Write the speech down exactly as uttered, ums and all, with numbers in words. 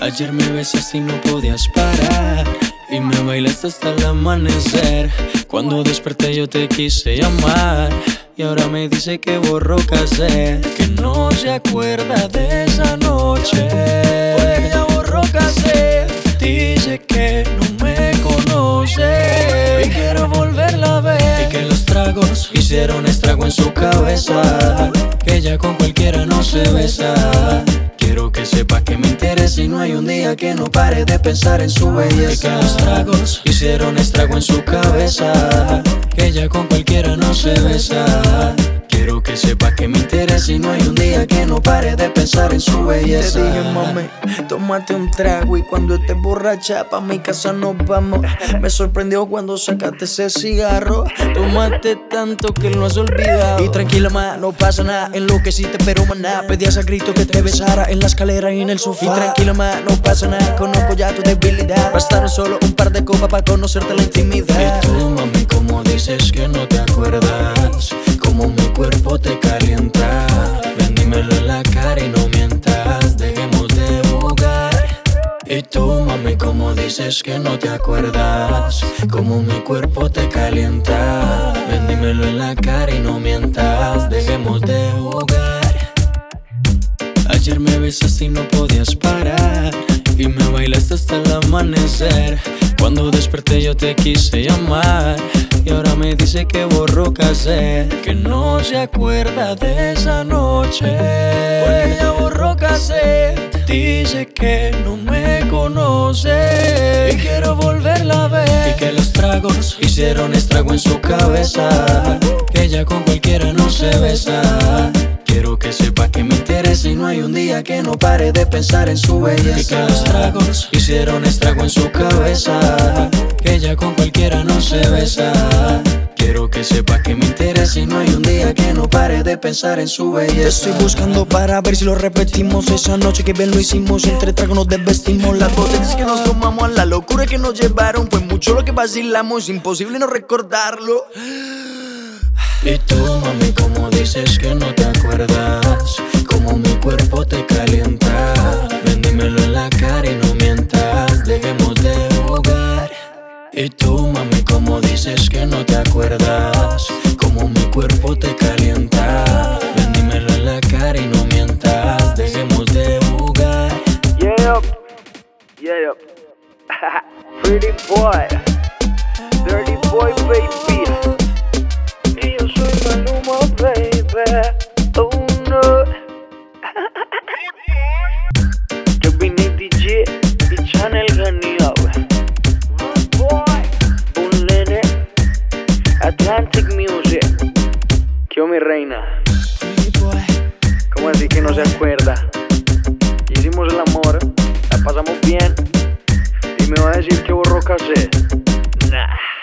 Ayer me besaste y no podías parar, y me bailaste hasta el amanecer. Cuando desperté yo te quise llamar, y ahora me dice que borró casé, que no se acuerda de esa noche, porque ya borró casé. Dice que no me conoce y quiero volverla a ver, y que los tragos hicieron estrago en su cabeza, que ella con cualquiera no se besa. Quiero que sepa que me interesa y no hay un día que no pare de pensar en su belleza. Y que los tragos hicieron estrago en su cabeza, que ella con cualquiera no se besa. Quiero que sepa que me interesa y no hay un día que no pare de pensar en su belleza. Te dije, mami, tómate un trago y cuando estés borracha pa' mi casa nos vamos. Me sorprendió cuando sacaste ese cigarro. Tomaste tanto que lo has olvidado. Y tranquila, ma, no pasa nada. Enloqueciste pero maná, pedías a grito que te besara en la escalera y en el sofá. Y tranquila, ma, no pasa nada. Conozco ya tu debilidad. Bastaron solo un par de copas para conocerte la intimidad. Y tú, mami, como dices que no te acuerdas, como mi cuerpo te calienta. Ven, dímelo en la cara y no mientas, dejemos de jugar. Y tú, mami, como dices que no te acuerdas, como mi cuerpo te calienta. Ven, dímelo en la cara y no mientas, dejemos de jugar. Ayer me besaste y no podías parar, y me bailaste hasta el amanecer. Cuando desperté yo te quise llamar, y ahora me dice que borró casé, que no se acuerda de esa noche, porque ella borró casé. Dice que no me conoce y quiero volverla a ver, y que los tragos hicieron estrago en su cabeza, que ella con cualquiera no se besa. Quiero que sepa que me interesa y no hay un día que no pare de pensar en su belleza. Y que los tragos hicieron estrago en su cabeza, que ella con cualquiera no se besa. Quiero que sepa que me interesa y no hay un día que no pare de pensar en su belleza. Te estoy buscando para ver si lo repetimos. Esa noche que bien lo hicimos, entre tragos nos desvestimos. Las botellas que nos tomamos, la locura que nos llevaron, fue mucho lo que vacilamos, imposible no recordarlo. Y tú, mami, como dices que no te acuerdas, como mi cuerpo te calienta. Ven, dímelo en la cara y no mientas, dejemos de jugar. Y tú, mami, como dices que no te acuerdas, como mi cuerpo te calienta. Ven, dímelo en la cara y no mientas, dejemos de jugar. Yeah, yeah, pretty boy, dirty boy, baby. Y yo soy Maluma, baby. Oh no. Yo vine D J y Channel Ganía, Rude boy, un nene, Atlantic Music. ¿Qué mi reina? ¿Cómo así que no se acuerda? Hicimos el amor, la pasamos bien, y me va a decir que borró cassette. Nah.